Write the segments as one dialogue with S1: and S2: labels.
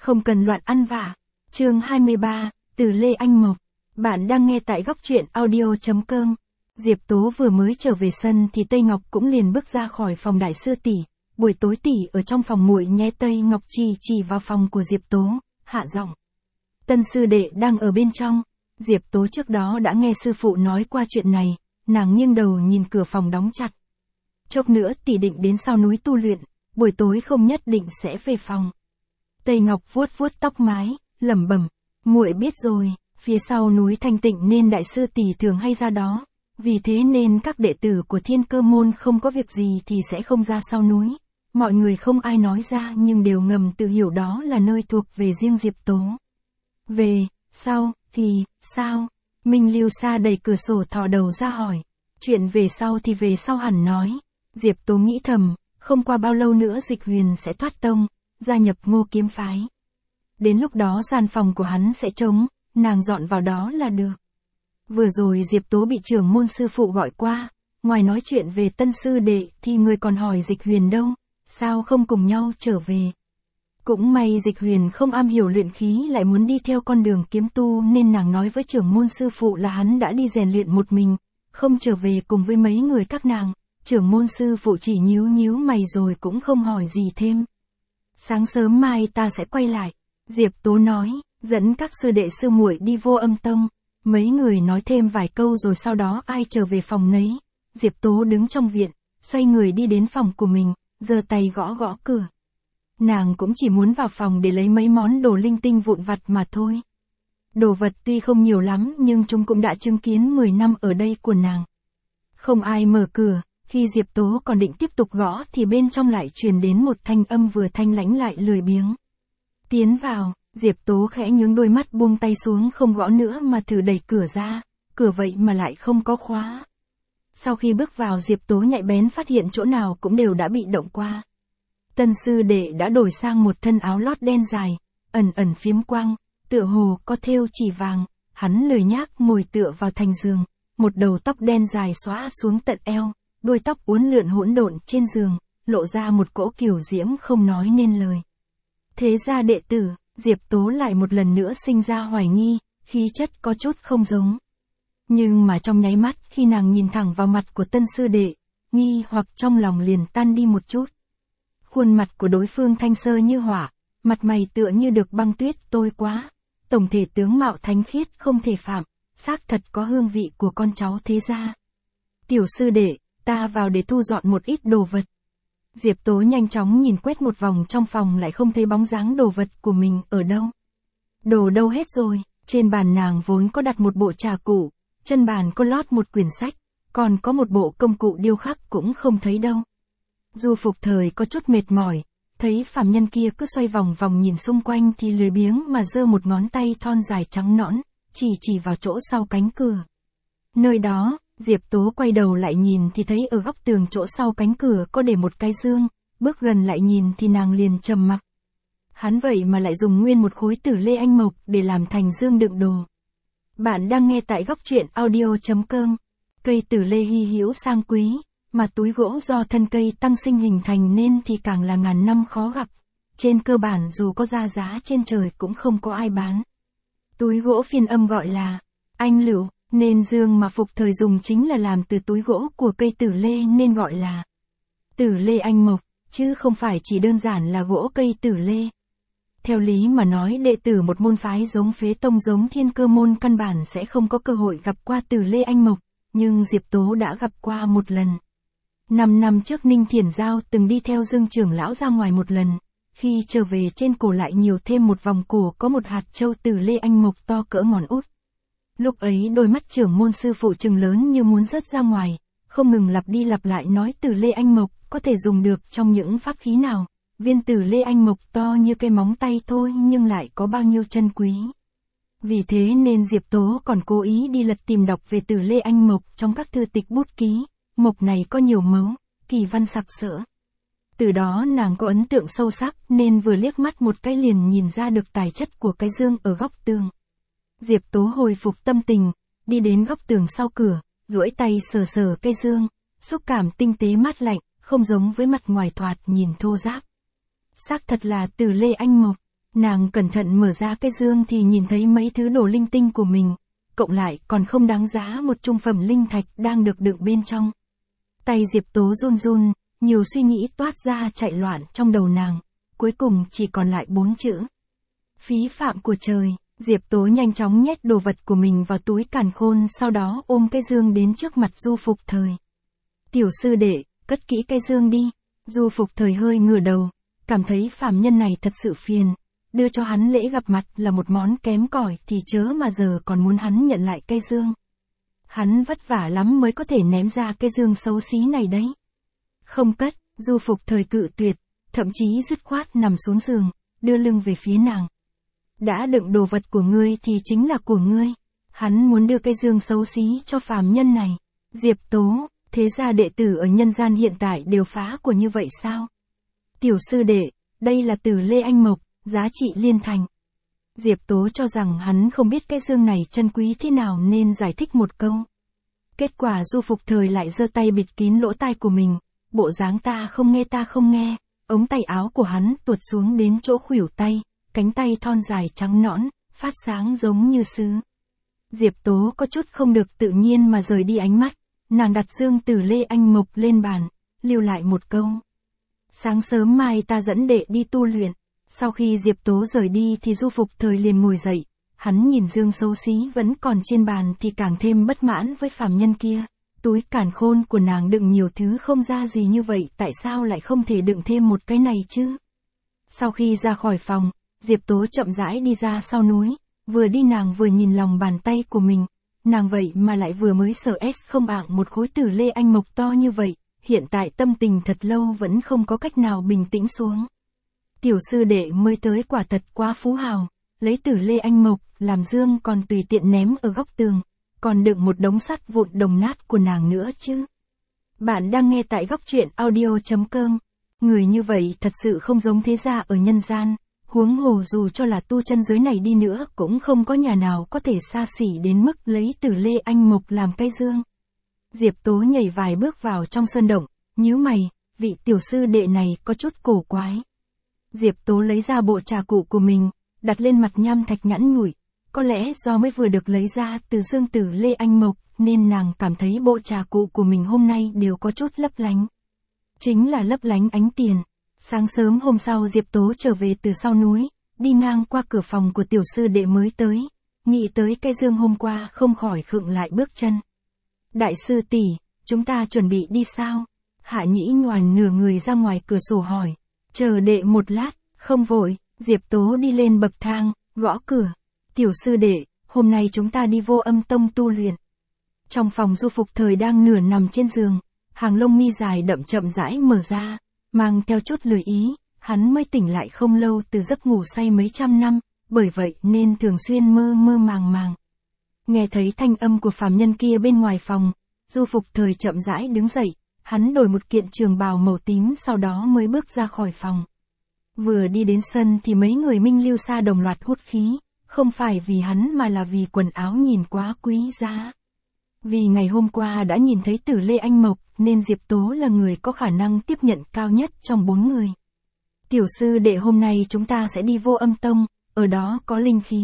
S1: Không cần loạn ăn vạ. Chương 23, từ Lê Anh Mộc. Bạn đang nghe tại góc truyện audio.com. Diệp Tố vừa mới trở về sân thì Tây Ngọc cũng liền bước ra khỏi phòng đại sư tỷ. Buổi tối tỷ ở trong phòng muội nhé. Tây Ngọc chỉ vào phòng của Diệp Tố, hạ giọng. Tân sư đệ đang ở bên trong. Diệp Tố trước đó đã nghe sư phụ nói qua chuyện này, nàng nghiêng đầu nhìn cửa phòng đóng chặt. Chốc nữa tỷ định đến sau núi tu luyện, buổi tối không nhất định sẽ về phòng. Tây Ngọc vuốt vuốt tóc mái, lẩm bẩm, muội biết rồi, phía sau núi thanh tịnh nên đại sư tỷ thường hay ra đó, vì thế nên các đệ tử của Thiên Cơ môn không có việc gì thì sẽ không ra sau núi. Mọi người không ai nói ra nhưng đều ngầm tự hiểu đó là nơi thuộc về riêng Diệp Tố. Về sau thì sao? Minh Lưu Sa đẩy cửa sổ thò đầu ra hỏi. Chuyện về sau thì về sau hẳn nói. Diệp Tố nghĩ thầm, không qua bao lâu nữa Dịch Huyền sẽ thoát tông, gia nhập Ngô Kiếm phái. Đến lúc đó gian phòng của hắn sẽ trống, nàng dọn vào đó là được. Vừa rồi Diệp Tố bị trưởng môn sư phụ gọi qua, ngoài nói chuyện về tân sư đệ thì người còn hỏi Dịch Huyền đâu, sao không cùng nhau trở về. Cũng may Dịch Huyền không am hiểu luyện khí lại muốn đi theo con đường kiếm tu nên nàng nói với trưởng môn sư phụ là hắn đã đi rèn luyện một mình, không trở về cùng với mấy người các nàng. Trưởng môn sư phụ chỉ nhíu mày rồi cũng không hỏi gì thêm. Sáng sớm mai ta sẽ quay lại, Diệp Tố nói, dẫn các sư đệ sư muội đi Vô Âm tông. Mấy người nói thêm vài câu rồi sau đó ai trở về phòng nấy. Diệp Tố đứng trong viện, xoay người đi đến phòng của mình, giơ tay gõ gõ cửa. Nàng cũng chỉ muốn vào phòng để lấy mấy món đồ linh tinh vụn vặt mà thôi. Đồ vật tuy không nhiều lắm nhưng chúng cũng đã chứng kiến 10 năm ở đây của nàng. Không ai mở cửa, khi Diệp Tố còn định tiếp tục gõ thì bên trong lại truyền đến một thanh âm vừa thanh lãnh lại lười biếng. Tiến vào, Diệp Tố khẽ nhướng đôi mắt buông tay xuống không gõ nữa mà thử đẩy cửa ra, cửa vậy mà lại không có khóa. Sau khi bước vào Diệp Tố nhạy bén phát hiện chỗ nào cũng đều đã bị động qua. Tân sư đệ đã đổi sang một thân áo lót đen dài, ẩn phiếm quang, tựa hồ có thêu chỉ vàng, hắn lười nhác ngồi tựa vào thành giường, một đầu tóc đen dài xõa xuống tận eo, đuôi tóc uốn lượn hỗn độn trên giường, lộ ra một cỗ kiều diễm không nói nên lời. Thế ra đệ tử, Diệp Tố lại một lần nữa sinh ra hoài nghi, khí chất có chút không giống. Nhưng mà trong nháy mắt khi nàng nhìn thẳng vào mặt của tân sư đệ, nghi hoặc trong lòng liền tan đi một chút. Khuôn mặt của đối phương thanh sơ như hỏa, mặt mày tựa như được băng tuyết tôi quá. Tổng thể tướng mạo thánh khiết không thể phạm, xác thật có hương vị của con cháu thế gia. Tiểu sư đệ, ta vào để thu dọn một ít đồ vật. Diệp Tố nhanh chóng nhìn quét một vòng trong phòng lại không thấy bóng dáng đồ vật của mình ở đâu. Đồ đâu hết rồi, trên bàn nàng vốn có đặt một bộ trà cụ, chân bàn có lót một quyển sách, còn có một bộ công cụ điêu khắc cũng không thấy đâu. Du Phục Thời có chút mệt mỏi, thấy phàm nhân kia cứ xoay vòng nhìn xung quanh thì lười biếng mà giơ một ngón tay thon dài trắng nõn, chỉ vào chỗ sau cánh cửa. Nơi đó, Diệp Tố quay đầu lại nhìn thì thấy ở góc tường chỗ sau cánh cửa có để một cái dương, bước gần lại nhìn thì nàng liền trầm mặc. Hắn vậy mà lại dùng nguyên một khối tử Lê Anh Mộc để làm thành dương đựng đồ. Bạn đang nghe tại góc truyện audio.com. Cây tử Lê hy hữu sang quý, mà túi gỗ do thân cây tăng sinh hình thành nên thì càng là ngàn năm khó gặp. Trên cơ bản dù có ra giá trên trời cũng không có ai bán. Túi gỗ phiên âm gọi là anh lựu, nên dương mà Phục Thời dùng chính là làm từ túi gỗ của cây tử Lê nên gọi là tử Lê Anh Mộc, chứ không phải chỉ đơn giản là gỗ cây tử Lê. Theo lý mà nói đệ tử một môn phái giống Phế Tông giống Thiên Cơ môn căn bản sẽ không có cơ hội gặp qua tử Lê Anh Mộc, nhưng Diệp Tố đã gặp qua một lần. 5 năm trước Ninh Thiển Giao từng đi theo Dương trưởng lão ra ngoài một lần, khi trở về trên cổ lại nhiều thêm một vòng cổ có một hạt châu tử Lê Anh Mộc to cỡ ngón út. Lúc ấy đôi mắt trưởng môn sư phụ trừng lớn như muốn rớt ra ngoài, không ngừng lặp đi lặp lại nói tử Lê Anh Mộc có thể dùng được trong những pháp khí nào, viên tử Lê Anh Mộc to như cây móng tay thôi nhưng lại có bao nhiêu chân quý. Vì thế nên Diệp Tố còn cố ý đi lật tìm đọc về tử Lê Anh Mộc trong các thư tịch bút ký, mộc này có nhiều mấu, kỳ văn sặc sỡ. Từ đó nàng có ấn tượng sâu sắc nên vừa liếc mắt một cái liền nhìn ra được tài chất của cái dương ở góc tường. Diệp Tố hồi phục tâm tình, đi đến góc tường sau cửa, duỗi tay sờ cây dương, xúc cảm tinh tế mát lạnh, không giống với mặt ngoài thoạt nhìn thô ráp. Xác thật là tử Lê Anh Mộc. Nàng cẩn thận mở ra cái dương thì nhìn thấy mấy thứ đồ linh tinh của mình, cộng lại còn không đáng giá một trung phẩm linh thạch đang được đựng bên trong. Tay Diệp Tố run run, nhiều suy nghĩ toát ra chạy loạn trong đầu nàng, cuối cùng chỉ còn lại 4 chữ. Phí phạm của trời. Diệp Tố nhanh chóng nhét đồ vật của mình vào túi càn khôn, sau đó ôm cái dương đến trước mặt Du Phục Thời. Tiểu sư đệ, cất kỹ cái dương đi. Du Phục Thời hơi ngửa đầu, cảm thấy phàm nhân này thật sự phiền. Đưa cho hắn lễ gặp mặt là một món kém cỏi thì chớ mà giờ còn muốn hắn nhận lại cây dương. Hắn vất vả lắm mới có thể ném ra cái dương xấu xí này đấy. Không cất, Du Phục Thời cự tuyệt, thậm chí dứt khoát nằm xuống giường, đưa lưng về phía nàng. Đã đựng đồ vật của ngươi thì chính là của ngươi. Hắn muốn đưa cây dương xấu xí cho phàm nhân này. Diệp Tố, thế ra đệ tử ở nhân gian hiện tại đều phá của như vậy sao? Tiểu sư đệ, đây là Tử Lê Anh Mộc, giá trị liên thành. Diệp Tố cho rằng hắn không biết cái dương này chân quý thế nào nên giải thích một câu. Kết quả Du Phục Thời lại giơ tay bịt kín lỗ tai của mình, bộ dáng ta không nghe, ống tay áo của hắn tuột xuống đến chỗ khuỷu tay, cánh tay thon dài trắng nõn, phát sáng giống như sứ. Diệp Tố có chút không được tự nhiên mà rời đi ánh mắt, nàng đặt dương Tử Lê Anh Mộc lên bàn, lưu lại một câu. Sáng sớm mai ta dẫn đệ đi tu luyện. Sau khi Diệp Tố rời đi thì Du Phục Thời liền ngồi dậy, hắn nhìn dương xấu xí vẫn còn trên bàn thì càng thêm bất mãn với phàm nhân kia. Túi càn khôn của nàng đựng nhiều thứ không ra gì như vậy, tại sao lại không thể đựng thêm một cái này chứ? Sau khi ra khỏi phòng, Diệp Tố chậm rãi đi ra sau núi, vừa đi nàng vừa nhìn lòng bàn tay của mình, nàng vậy mà lại vừa mới sở không ạng một khối Tử Lê Anh Mộc to như vậy, hiện tại tâm tình thật lâu vẫn không có cách nào bình tĩnh xuống. Tiểu sư đệ mới tới quả thật quá phú hào, lấy Tử Lê Anh Mộc làm dương còn tùy tiện ném ở góc tường, còn đựng một đống sắt vụn đồng nát của nàng nữa chứ. Bạn đang nghe tại góc truyện audio.com. Người như vậy thật sự không giống thế gia ở nhân gian, huống hồ dù cho là tu chân giới này đi nữa cũng không có nhà nào có thể xa xỉ đến mức lấy Tử Lê Anh Mộc làm cây dương. Diệp Tố nhảy vài bước vào trong sơn động, nhíu mày, vị tiểu sư đệ này có chút cổ quái. Diệp Tố lấy ra bộ trà cụ của mình, đặt lên mặt nham thạch nhẵn nhủi, có lẽ do mới vừa được lấy ra từ dương Tử Lê Anh Mộc nên nàng cảm thấy bộ trà cụ của mình hôm nay đều có chút lấp lánh. Chính là lấp lánh ánh tiền. Sáng sớm hôm sau Diệp Tố trở về từ sau núi, đi ngang qua cửa phòng của tiểu sư đệ mới tới, nghĩ tới cây dương hôm qua không khỏi khựng lại bước chân. Đại sư tỷ, chúng ta chuẩn bị đi sao? Hạ Nhĩ nhoàn nửa người ra ngoài cửa sổ hỏi. Chờ đệ một lát, không vội. Diệp Tố đi lên bậc thang, gõ cửa. Tiểu sư đệ, hôm nay chúng ta đi Vô Âm Tông tu luyện. Trong phòng Du Phục Thời đang nửa nằm trên giường, hàng lông mi dài đậm chậm rãi mở ra, mang theo chút lười ý, hắn mới tỉnh lại không lâu từ giấc ngủ say mấy trăm năm, bởi vậy nên thường xuyên mơ mơ màng màng. Nghe thấy thanh âm của phàm nhân kia bên ngoài phòng, Du Phục Thời chậm rãi đứng dậy, hắn đổi một kiện trường bào màu tím sau đó mới bước ra khỏi phòng. Vừa đi đến sân thì mấy người Minh Lưu Sa đồng loạt hút khí, không phải vì hắn mà là vì quần áo nhìn quá quý giá. Vì ngày hôm qua đã nhìn thấy Tử Lê Anh Mộc nên Diệp Tố là người có khả năng tiếp nhận cao nhất trong 4 người. Tiểu sư đệ, hôm nay chúng ta sẽ đi Vô Âm Tông, ở đó có linh khí.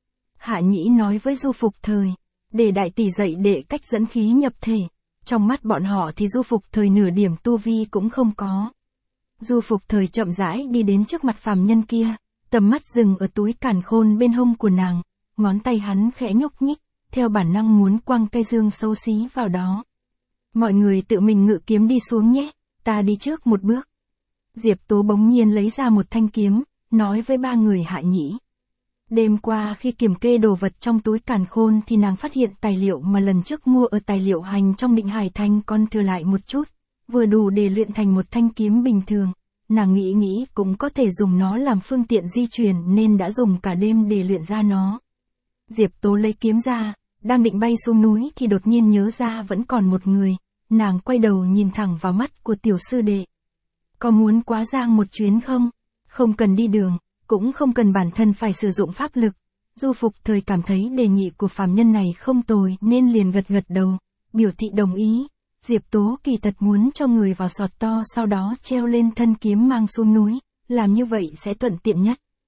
S1: Hạ Nhĩ nói với Du Phục Thời, để đại tỷ dạy đệ cách dẫn khí nhập thể. Trong mắt bọn họ thì Du Phục Thời nửa điểm tu vi cũng không có. Du Phục Thời chậm rãi đi đến trước mặt phàm nhân kia, tầm mắt dừng ở túi càn khôn bên hông của nàng, ngón tay hắn khẽ nhúc nhích, theo bản năng muốn quăng cây dương xấu xí vào đó. Mọi người tự mình ngự kiếm đi xuống nhé, ta đi trước một bước. Diệp Tố bỗng nhiên lấy ra một thanh kiếm, nói với 3 người Hạ Nhĩ. Đêm qua khi kiểm kê đồ vật trong túi càn khôn thì nàng phát hiện tài liệu mà lần trước mua ở tài liệu hành trong Định Hải Thành còn thừa lại một chút, vừa đủ để luyện thành một thanh kiếm bình thường. Nàng nghĩ cũng có thể dùng nó làm phương tiện di chuyển nên đã dùng cả đêm để luyện ra nó. Diệp Tố lấy kiếm ra, đang định bay xuống núi thì đột nhiên nhớ ra vẫn còn một người, nàng quay đầu nhìn thẳng vào mắt của tiểu sư đệ. Có muốn quá giang một chuyến không? Không cần đi đường, cũng không cần bản thân phải sử dụng pháp lực. Du Phục Thời cảm thấy đề nghị của phàm nhân này không tồi nên liền gật gật đầu, biểu thị đồng ý. Diệp Tố kỳ thật muốn cho người vào sọt to sau đó treo lên thân kiếm mang xuống núi, làm như vậy sẽ thuận tiện nhất.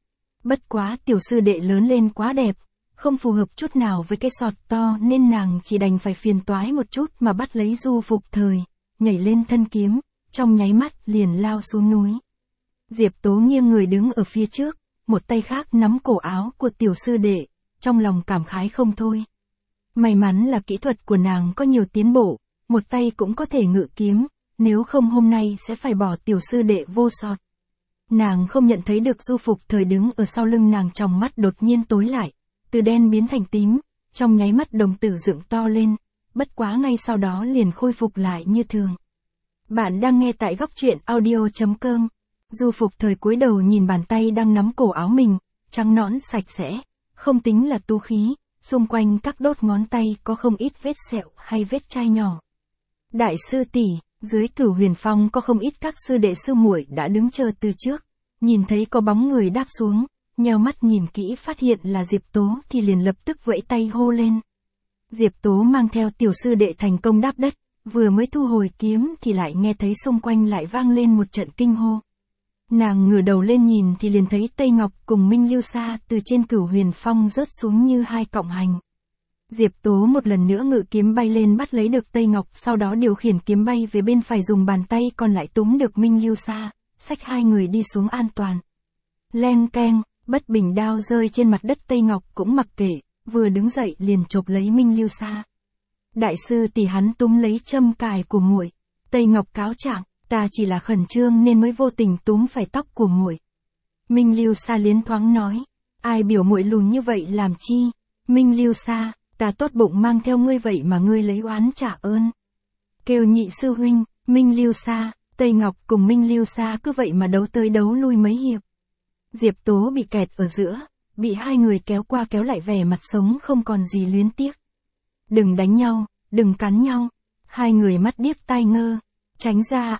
S1: Bất quá tiểu sư đệ lớn lên quá đẹp, không phù hợp chút nào với cái sọt to nên nàng chỉ đành phải phiền toái một chút mà bắt lấy Du Phục Thời, nhảy lên thân kiếm, trong nháy mắt liền lao xuống núi. Diệp Tố nghiêng người đứng ở phía trước, một tay khác nắm cổ áo của tiểu sư đệ, trong lòng cảm khái không thôi. May mắn là kỹ thuật của nàng có nhiều tiến bộ, một tay cũng có thể ngự kiếm, nếu không hôm nay sẽ phải bỏ tiểu sư đệ vô sọt. Nàng không nhận thấy được Du Phục Thời đứng ở sau lưng nàng, trong mắt đột nhiên tối lại, từ đen biến thành tím, trong nháy mắt đồng tử dựng to lên, bất quá ngay sau đó liền khôi phục lại như thường. Bạn đang nghe tại góc truyện audio.com. Du Phục Thời cúi đầu nhìn bàn tay đang nắm cổ áo mình, trắng nõn sạch sẽ, không tính là tú khí, xung quanh các đốt ngón tay có không ít vết sẹo hay vết chai nhỏ. Đại sư tỷ, dưới Cửu Huyền Phong có không ít các sư đệ sư muội đã đứng chờ từ trước, nhìn thấy có bóng người đáp xuống, nheo mắt nhìn kỹ phát hiện là Diệp Tố thì liền lập tức vẫy tay hô lên. Diệp Tố mang theo tiểu sư đệ thành công đáp đất, vừa mới thu hồi kiếm thì lại nghe thấy xung quanh lại vang lên một trận kinh hô. Nàng ngửa đầu lên nhìn thì liền thấy Tây Ngọc cùng Minh Lưu Sa từ trên Cửu Huyền Phong rớt xuống như hai cọng hành. Diệp Tố một lần nữa ngự kiếm bay lên bắt lấy được Tây Ngọc, sau đó điều khiển kiếm bay về bên phải, dùng bàn tay còn lại túm được Minh Lưu Sa, xách hai người đi xuống an toàn. Leng keng, bất bình đao rơi trên mặt đất, Tây Ngọc cũng mặc kệ, vừa đứng dậy liền chộp lấy Minh Lưu Sa. Đại sư tỷ, hắn túm lấy châm cài của muội. Tây Ngọc cáo trạng, ta chỉ là khẩn trương nên mới vô tình túm phải tóc của muội. Minh Lưu Sa liến thoáng nói, ai biểu muội lùn như vậy làm chi? Minh Lưu Sa, ta tốt bụng mang theo ngươi vậy mà ngươi lấy oán trả ơn. Kêu nhị sư huynh. Minh Lưu Sa, Tây Ngọc cùng Minh Lưu Sa cứ vậy mà đấu tới đấu lui mấy hiệp. Diệp Tố bị kẹt ở giữa, bị hai người kéo qua kéo lại, vẻ mặt sống không còn gì luyến tiếc. Đừng đánh nhau, đừng cắn nhau. Hai người mắt điếc tai ngơ, tránh ra.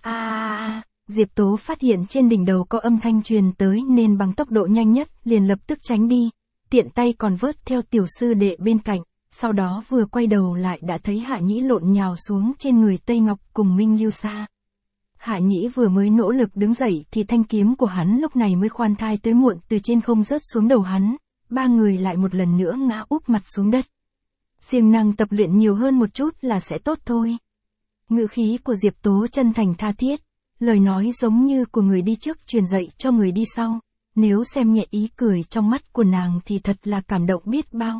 S1: Diệp Tố phát hiện trên đỉnh đầu có âm thanh truyền tới nên bằng tốc độ nhanh nhất liền lập tức tránh đi, tiện tay còn vớt theo tiểu sư đệ bên cạnh, sau đó vừa quay đầu lại đã thấy Hạ Nhĩ lộn nhào xuống trên người Tây Ngọc cùng Minh Lưu Sa. Hạ Nhĩ vừa mới nỗ lực đứng dậy thì thanh kiếm của hắn lúc này mới khoan thai tới muộn từ trên không rớt xuống đầu hắn, ba người lại một lần nữa ngã úp mặt xuống đất. Siêng năng tập luyện nhiều hơn một chút là sẽ tốt thôi. Ngữ khí của Diệp Tố chân thành tha thiết, lời nói giống như của người đi trước truyền dạy cho người đi sau, nếu xem nhẹ ý cười trong mắt của nàng thì thật là cảm động biết bao.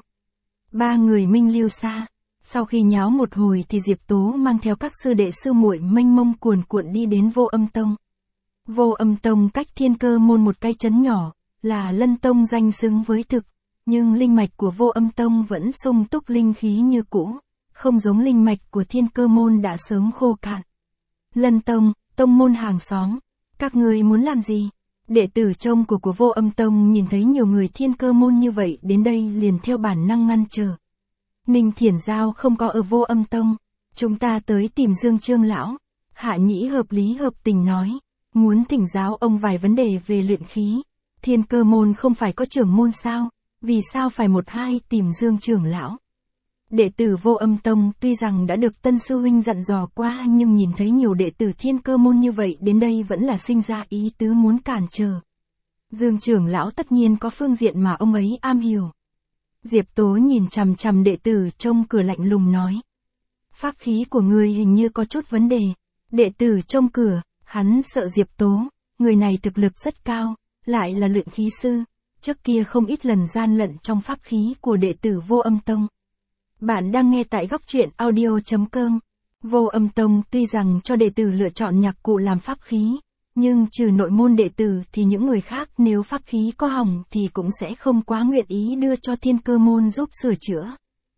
S1: Ba người Minh Lưu Sa, sau khi nháo một hồi thì Diệp Tố mang theo các sư đệ sư muội mênh mông cuồn cuộn đi đến Vô Âm Tông. Vô Âm Tông cách Thiên Cơ Môn một cái trấn nhỏ, là Lân Tông danh xứng với thực, nhưng linh mạch của Vô Âm Tông vẫn sung túc linh khí như cũ, không giống linh mạch của Thiên Cơ Môn đã sớm khô cạn. Lân Tông, tông môn hàng xóm, các ngươi muốn làm gì? Đệ tử trông của Vô Âm Tông nhìn thấy nhiều người Thiên Cơ Môn như vậy đến đây liền theo bản năng ngăn trở. Ninh Thiển Giao không có ở Vô Âm Tông, chúng ta tới tìm Dương Trương lão. Hạ Nhĩ hợp lý hợp tình nói, muốn thỉnh giáo ông vài vấn đề về luyện khí. Thiên Cơ Môn không phải có trưởng môn sao, vì sao phải một hai tìm Dương trưởng lão? Đệ tử Vô Âm Tông tuy rằng đã được tân sư huynh dặn dò qua nhưng nhìn thấy nhiều đệ tử Thiên Cơ Môn như vậy đến đây vẫn là sinh ra ý tứ muốn cản trở. Dương trưởng lão tất nhiên có phương diện mà ông ấy am hiểu. Diệp Tố nhìn chằm chằm đệ tử trông cửa lạnh lùng nói. Pháp khí của ngươi hình như có chút vấn đề. Đệ tử trông cửa, hắn sợ Diệp Tố, người này thực lực rất cao, lại là luyện khí sư, trước kia không ít lần gian lận trong pháp khí của đệ tử Vô Âm Tông. Bạn đang nghe tại góc truyện audio.com. Vô Âm Tông tuy rằng cho đệ tử lựa chọn nhạc cụ làm pháp khí, nhưng trừ nội môn đệ tử thì những người khác nếu pháp khí có hỏng thì cũng sẽ không quá nguyện ý đưa cho Thiên Cơ Môn giúp sửa chữa.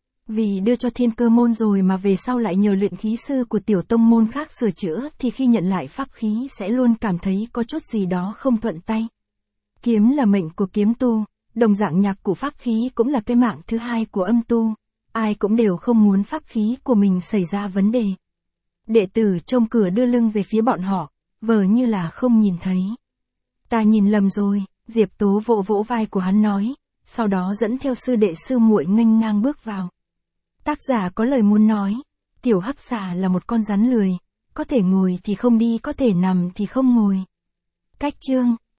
S1: Vì đưa cho Thiên Cơ Môn rồi mà về sau lại nhờ luyện khí sư của tiểu tông môn khác sửa chữa thì khi nhận lại pháp khí sẽ luôn cảm thấy có chút gì đó không thuận tay. Kiếm là mệnh của kiếm tu, đồng dạng nhạc cụ pháp khí cũng là cái mạng thứ hai của âm tu. Ai cũng đều không muốn pháp khí của mình xảy ra vấn đề. Đệ tử trông cửa đưa lưng về phía bọn họ, vờ như là không nhìn thấy. Ta nhìn lầm rồi, Diệp Tố vỗ vỗ vai của hắn nói, sau đó dẫn theo sư đệ sư muội nghênh ngang bước vào. Tác giả có lời muốn nói, tiểu hắc xà là một con rắn lười, có thể ngồi thì không đi, có thể nằm thì không ngồi. Cách chương